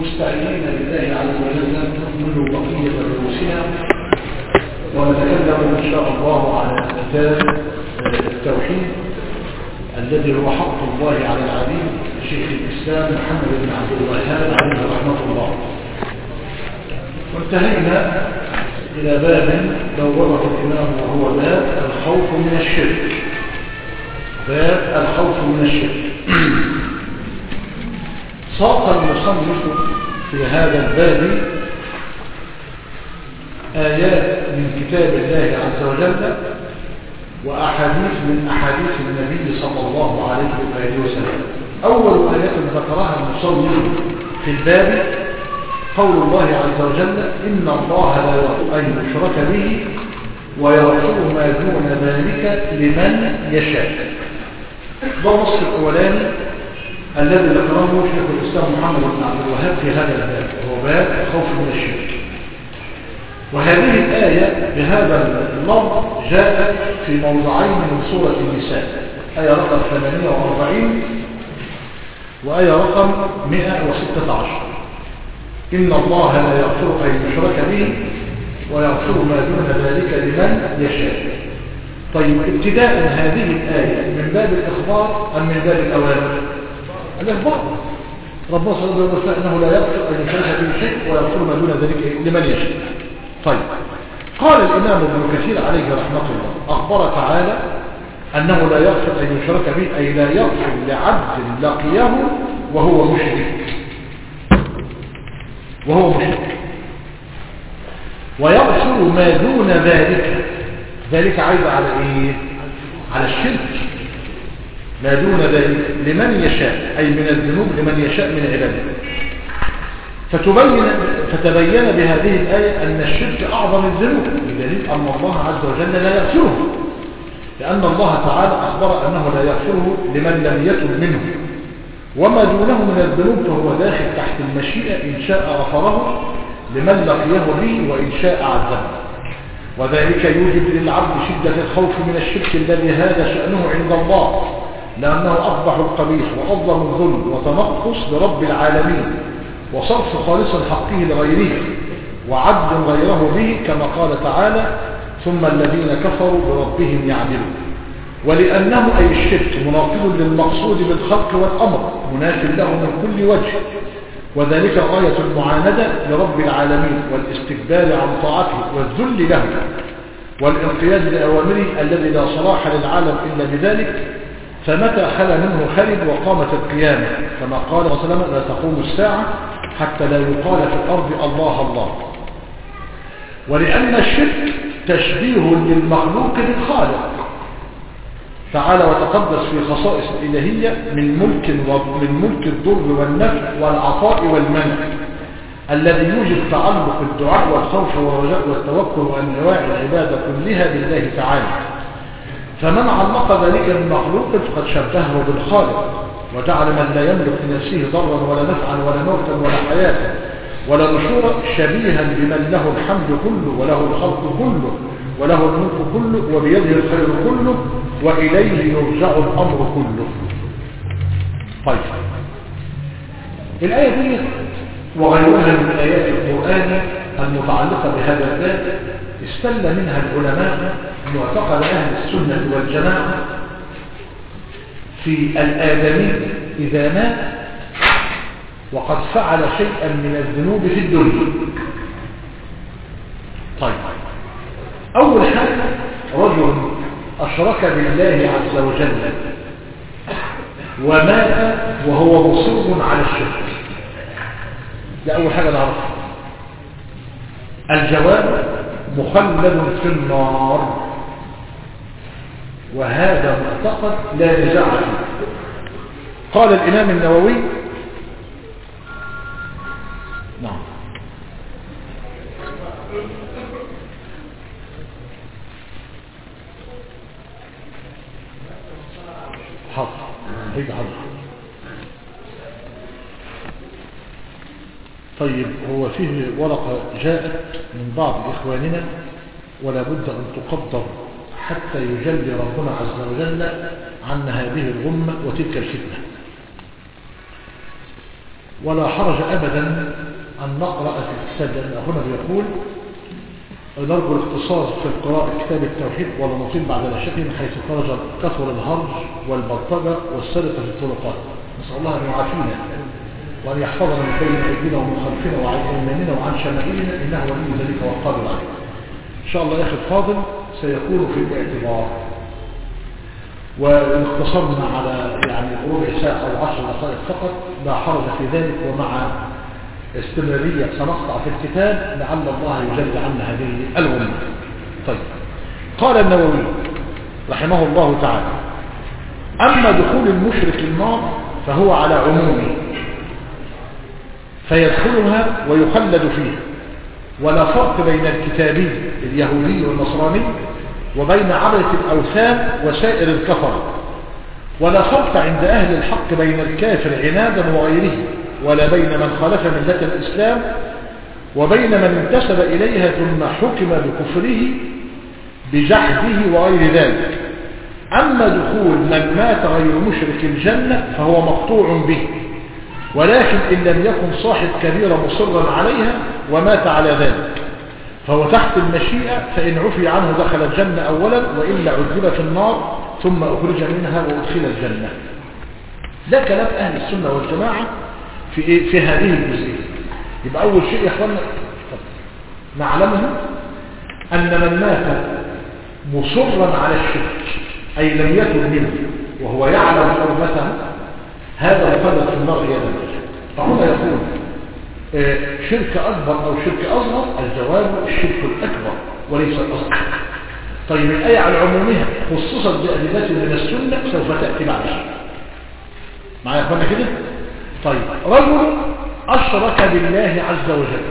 مستعينين لله عز وجل نكمل بقية دروسنا ونتكلم إن شاء الله عن كتاب التوحيد الذي هو حق الله على العبيد شيخ الإسلام محمد بن عبد الوهاب عليه رحمة الله. وانتهينا إلى باب بوابه الإمام وهو باب الخوف من الشرك. باب الخوف من الشرك. ساق المصنف في هذا الباب آيات من كتاب الله عز وجل وأحاديث من أحاديث النبي صلى الله عليه وآله وسلم. أول آيات ذكرها المصنف في الباب قول الله عز وجل إن الله لا يغفر أن يشرك به ويغفر ما دون ذلك لمن يشاء. ده النص الأولاني الذي ذكره شيخ الإسلام محمد بن عبد الوهاب في هذا الباب وهو باب الخوف من الشرك. وهذه الآية بهذا اللفظ جاءت في موضعين من سورة النساء، آية رقم 48 وآية رقم 116. إن الله لا يغفر أن يشرك به ويغفر ما دون ذلك لمن يشاء. طيب ابتداء هذه الآية من باب الإخبار أم من باب الأوامر؟ الإخبار. ربنا صلى الله عليه وسلم أنه لا يغفر أن يشرك به شيء ويغفر ما دون ذلك لمن يشاء. طيب قال الإمام ابن كثير عليه رحمة الله أخبر تعالى أنه لا يغفر أن يشرك به أي لا يغفر لعبد لقيه وهو مشرك ويغفر ما دون ذلك عايز على ايه؟ على الشرك. ما دون ذلك لمن يشاء أي من الذنوب لمن يشاء من عباده. فتبين بهذه الآية أن الشرك أعظم الذنوب بدليل أن الله عز وجل لا يغفره، لأن الله تعالى أخبر أنه لا يغفره لمن لم يتب منه، وما دونه من الذنوب فهو داخل تحت المشيئة إن شاء غفره لمن لقيه به وإن شاء عذبه. وذلك يوجب للعبد شدة الخوف من الشرك الذي هذا شأنه عند الله، لأنه أقبح القبيح وأظلم الظلم وتنقص لرب العالمين وصرف خالص حقه لغيره وعبد غيره به كما قال تعالى ثم الذين كفروا بربهم يعدلون. ولأنه أي الشرك مناقض للمقصود بالخلق والأمر مناف له من كل وجه، وذلك غاية المعاندة لرب العالمين والاستكبار عن طاعته والذل له والانقياد لأوامره الذي لا صلاح للعالم إلا بذلك. فمتى خلى منه خلد وقامت القيامة كما قال صلى الله عليه وسلم لا تقوم الساعة حتى لا يقال في الأرض الله الله. ولأن الشرك تشبيه للمخلوق بالخالق تعالى وتقدس في خصائص الإلهية من ملك الضر والنفع والعطاء والمنع الذي يوجب تعلق الدعاء والخوف والرجاء والتوكل وأنواع العبادة كلها بالله تعالى. فمن علق ذلك بالمخلوق فقد شبهه بالخالق وجعل من لا يملك لنفسه ضرا ولا نفعا ولا موتا ولا حياة ولا نشورا شبيها بمن له الحمد كله وله الخلق كله وله الملك كله وبيده الخير كله وإليه يرجع الأمر كله. طيب الآية دي وغيرها من آيات القرآن المتعلقة بهذا الباب استل منها العلماء معتقد أهل السنة والجماعة في الآدمي إذا مات وقد فعل شيئا من الذنوب في الدنيا. طيب أول حاجة رجل أشرك بالله عز وجل ومات وهو مصر على الشرك. ده أول حاجة نعرفها. الجواب مخلد في النار، وهذا معتقد لا نزاع فيه. قال الإمام النووي نعم حاضر هيدا حاضر. طيب هو فيه ورقة جاءت من بعض إخواننا ولا بد أن تقدر حتى يجلي ربنا عز وجل عن هذه الغمة وتلك الفتنة. ولا حرج أبدا أن نقرأ في الكتاب، لأن هنا بيقول نرجو الاختصار في القراءة كتاب التوحيد ولا نطيل بعد الشكل حيث خرج كثر الهرج والبلطجة والسرقة في الطرقات. نسأل الله أن يعافينا وأن يحفظنا من بين أيدينا ومن خلفنا وعن أيماننا وعن شمائلنا، إنه ولي ذلك والقادر عليه. إن شاء الله يا أخي الفاضل سيكون في الاعتبار، واختصرنا على يعني ربع ساعة أو 10 دقائق فقط، لا حرج في ذلك، ومع استمرارية سنقطع في الكتاب لعل الله يجل عنا هذه الغمة. طيب، قال النووي رحمه الله تعالى: أما دخول المشرك النار فهو على عمومه، فيدخلها ويخلد فيها، ولا فرق بين الكتابي اليهودي والنصراني وبين عبدة الأوثان وسائر الكفر، ولا فرق عند أهل الحق بين الكافر عنادا وغيره، ولا بين من خالف ملة الإسلام وبين من انتسب إليها ثم حكم بكفره بجحده وغير ذلك. أما دخول من مات غير مشرك الجنة فهو مقطوع به، ولكن إن لم يكن صاحب كبيرة مصرا عليها ومات على ذلك فهو تحت المشيئة، فإن عفي عنه دخل الجنة أولا، وإلا عذب في النار ثم أخرج منها وأدخل الجنة. ده كلام أهل السنة والجماعة في هذه الجزئية. يبقى أول شيء يا إخوانا نعلمه أن من مات مصرا على الشرك أي لم يتب منه وهو يعلم حرمته هذا مخلد في النار عياذا بالله. فهنا يقول شرك أكبر أو شرك أصغر، الجواب الشرك الأكبر وليس الأصغر. طيب الآية على عمومها خصصت بأدلة من السنة سوف تأتي بعد شيء معايا يا أخوانا كده. طيب، رجل أشرك بالله عز وجل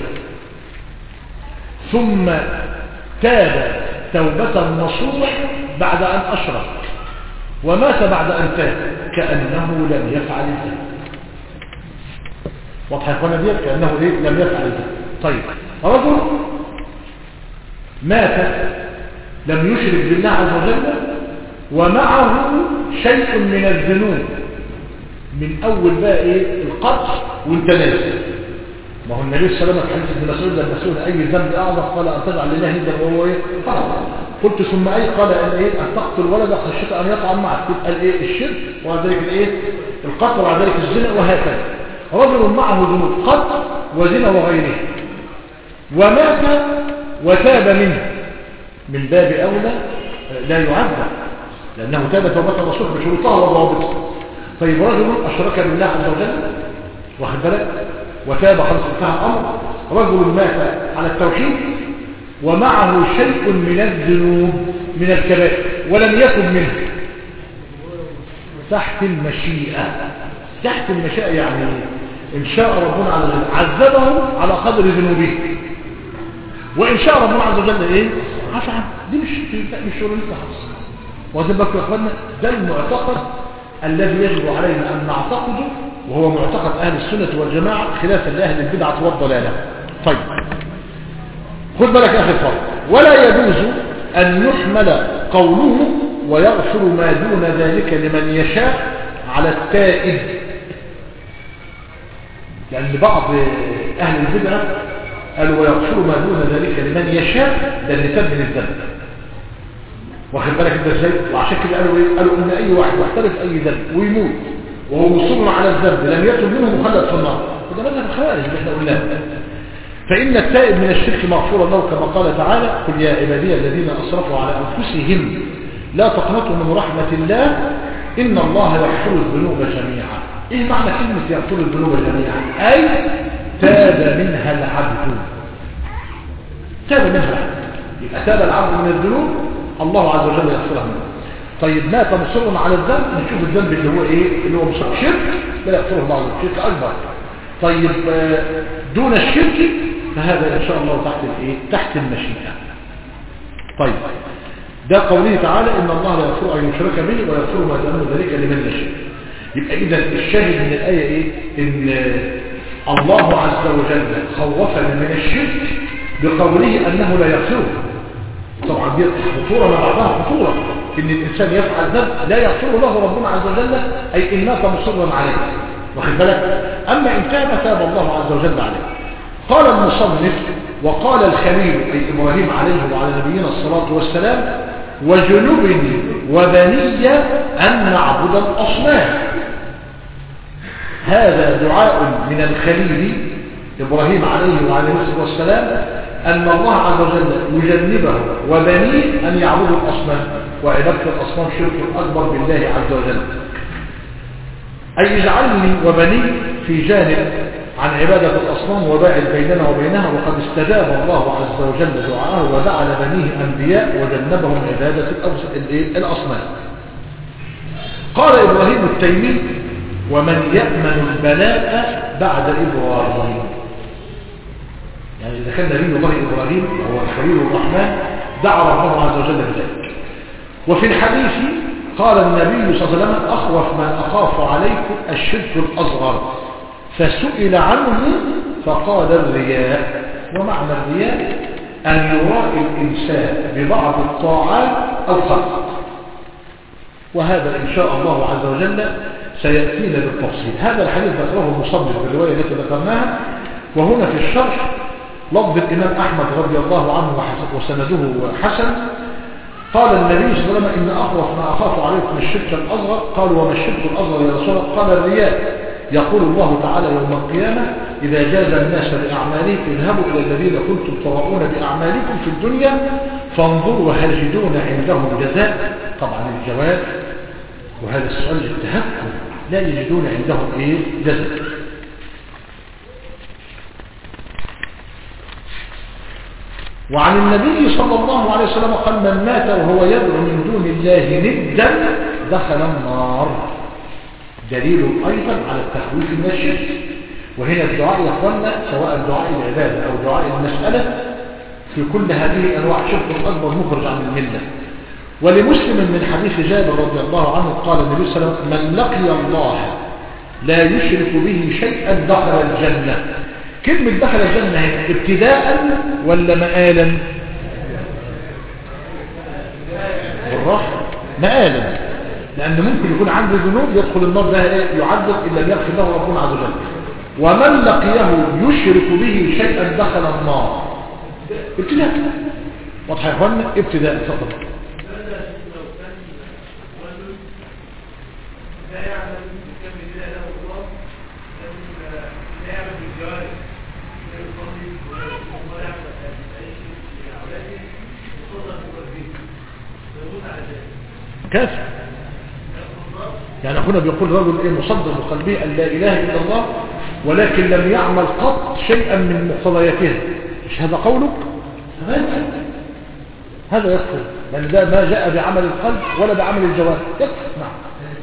ثم تاب توبة نصوح بعد أن أشرك ومات بعد أن تاب كأنه لم يفعل ذلك. واضح يا اخوانا ديت؟ كأنه لم يفعل ذلك. طيب، رجل مات لم يشرك بالله عز وجل ومعه شيء من الذنوب، من أول بقى إيه؟ القتل وانت نازل. ما هو النبي صلى الله عليه وسلم في حديث ابن مسعود لما سئل أي ذنب أعظم قال أن تجعل لله ندا وهو إيه؟ قلت ثم أي؟ قال أن إيه؟ أن تقتل ولدك خشيت أن يطعن معك. تبقى الإيه؟ الشرك، وبعد ذلك الإيه؟ القتل، وبعد ذلك الزنا، وهكذا. رجل معه ذنوب قتل وزنا وغيره ومات وتاب منه، من باب أولى لا يعذب لأنه تاب توبة الرسول بشروطها وضوابطها. طيب، رجل أشرك بالله عز وجل واخد بالك وتاب خلص انتهى الأمر. رجل مات على التوحيد ومعه شيء من الذنوب من الكبائر ولم يتب منه، تحت المشيئة. تحت المشيئة يعني إن شاء ربنا عز وجل عذبه على قدر ذنوبه، وإن شاء ربنا عز وجل إيه؟ عفى عنه. دي مش شغلتنا خالص. واخد بالك يا اخوانا؟ ده المعتقد الذي يجب علينا أن نعتقده، وهو معتقد أهل السنة والجماعة خلافا لأهل البدعة والضلالة. طيب، خذ بالك يا أخي الفاضل، ولا يجوز أن يحمل قوله ويغفر ما دون ذلك لمن يشاء على التائب، لأن بعض أهل البدعة قالوا ويغفر ما دون ذلك لمن يشاء، ده اللي تاب من الذنب. واخد بالك انت ازاي؟ وعشان كده قالوا ايه؟ قالوا ان اي واحد يحترف اي ذنب ويموت وهو مصر على الذنب لم يتب منه مخلد في النار. وده مذهب الخوارج اللي احنا قلناه. فإن التائب من الشرك مغفور له كما قال تعالى: قل يا عبادي الذين أسرفوا على أنفسهم لا تقنطوا من رحمة الله إن الله يغفر الذنوب جميعا. إيه معنى كلمة يغفر الذنوب جميعا؟ أي تاب منها العبد. تاب منها العبد، يبقى تاب العبد من الذنوب الله عز وجل يغفرها منه. طيب، مات مصر على الذنب، نشوف الذنب اللي هو ايه؟ اللي هو مصر شرك، لا يغفره الله عز وجل، شرك اكبر. طيب، دون الشرك فهذا ان شاء الله تحت الايه؟ تحت المشيئة. طيب، ده قوله تعالى ان الله لا يغفر ان يشرك به ويغفر ما دون ذلك لمن يشاء. يبقى اذا الشاهد من الايه ايه؟ ان الله عز وجل خوفنا من الشرك بقوله انه لا يغفره. طبعا دي خطوره مع بعضها خطوره، ان الانسان يفعل ذنب لا يغفره له ربنا عز وجل، اي ان مات مصرا عليه. واخد بالك؟ أما إن تاب تاب الله عز وجل عليه. قال المصنف وقال الخليل أي إبراهيم عليه وعلى نبينا الصلاة والسلام وجنبني وبني أن نعبد الأصنام. هذا دعاء من الخليل إبراهيم عليه وعلى نبينا والسلام أن الله عز وجل يجنبه وبنيه أن يعبدوا الأصنام، وعبادة الأصنام شرك أكبر بالله عز وجل. أي اجعلني وبني في جانب عن عبادة الأصنام وباعد بيننا وبينها، وقد استجاب الله عز وجل دعاءه وجعل بنيه أنبياء وجنبهم عبادة الأصنام. قال إبراهيم التيمي ومن يأمن البلاء بعد إبراهيم، يعني إذا كان نبي الله إبراهيم وهو الخليل الرحمن دعا ربه عز وجل بذلك. وفي الحديث قال النبي صلى الله عليه وسلم أخوف ما أخاف عليكم الشرك الأصغر، فسئل عنه فقال الرياء. ومعنى الرياء أن يرائي الإنسان ببعض الطاعات أو خلق، وهذا إن شاء الله عز وجل سيأتينا بالتفصيل. هذا الحديث ذكره المصنف بالرواية التي ذكرناها، وهنا في الشرح لفظ الإمام أحمد رضي الله عنه وسنده حسن. قال النبي صلى الله عليه وسلم إن أخوف ما أخاف عليكم الشرك الأصغر. قالوا وما الشرك الأصغر يا رسول الله؟ قال الرياء. يقول الله تعالى يوم القيامة إذا جاز الناس بأعمالهم اذهبوا إلى الذين كنتم تراؤون بأعمالكم في الدنيا فانظروا هل يجدون عندهم جزاء. طبعا الجواب وهذا السؤال للتهكم، لا يجدون عندهم جزاء. وعن النبي صلى الله عليه وسلم قال من مات وهو يدعو من دون الله ندا دخل النار. دليل أيضا على التخويف من الشرك. وهنا الدعاء يا اخوانا سواء دعاء العبادة أو دعاء المسألة في كل هذه أنواع شرك أكبر مخرج عن الملة. ولمسلم من حديث جابر رضي الله عنه قال النبي صلى الله عليه وسلم من لقي الله لا يشرك به شيئا دخل الجنة. كلمة دخل الجنة هنا ابتداء ولا مآلا؟ بالراحة مآلا، لأن ممكن يكون عنده ذنوب يدخل النار ده يعذب إلا يغفر له ربنا عز وجل. ومن لقيه يشرك به شيئا دخل النار ابتداء. واضح يا اخوانا؟ ابتداء فقط. كافر. يعني أخونا بيقول رجل مصدق بقلبه أن لا إله إلا الله ولكن لم يعمل قط شيئا من مقتضياتها، مش هذا قولك؟ هذا يكفر، لأن ده ما جاء بعمل القلب ولا بعمل الجوارح. يكفر. نعم.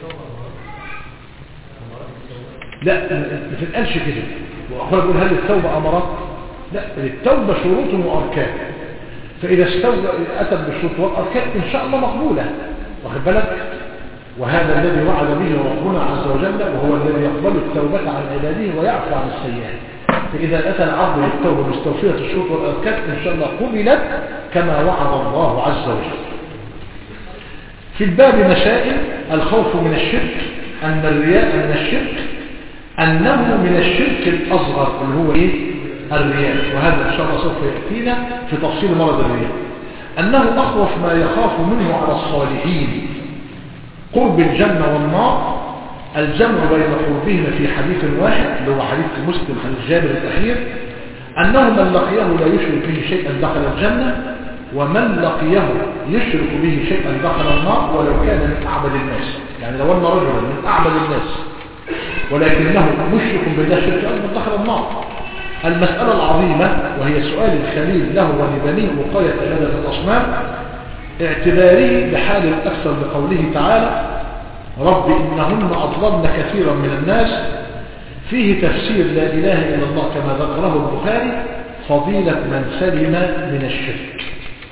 لا ما تتقالش كده. وأخونا بيقول هل التوبة أمرات؟ لا، التوبة شروط وأركان، فإذا أتت بالشروط والأركان إن شاء الله مقبولة. واخد بالك؟ وهذا الذي وعد به ربنا عز وجل، وهو الذي يقبل التوبة عن عباده ويعفو عن السيئات. فإذا أتى العبد بالتوبة مستوفية الشروط والأركان إن شاء الله قبلت كما وعد الله عز وجل. في الباب مسائل. الخوف من الشرك، أن الرياء من الشرك، أنه من الشرك الأصغر اللي هو الرياء، وهذا إن شاء الله سوف يأتينا في تفصيل مرض الرياء. أنه أخوف ما يخاف منه على الصالحين قرب الجنة والنار، الجمع بين قربهما في حديث واحد اللي هو حديث مسلم عن جابر الأخير، أنه من لقيه لا يشرك به شيئا دخل الجنة، ومن لقيه يشرك به شيئا دخل النار ولو كان من أعبد الناس. يعني لو أن رجلا من أعبد الناس ولكنه مشرك بالله شرك أكبر دخل النار. المسألة العظيمة وهي سؤال الخليل له ولبنيه وقاية عبادة الأصنام، اعتباره بحال الأكثر بقوله تعالى رب إنهن أضللن كثيرا من الناس، فيه تفسير لا إله إلا الله كما ذكره البخاري فضيلة من سلم من الشرك.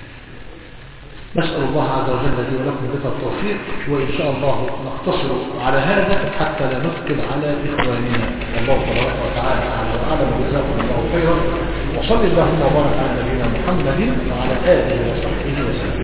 نسأل الله عز وجل لي ولكم بالتوفيق، وإن شاء الله نقتصر على هذا حتى لا نثقل على إخواننا. الله تبارك وتعالى أعلم وجزاكم الله خيرا، وصلى اللهم وبارك على نبينا محمد وعلى آله وصحبه وسلم.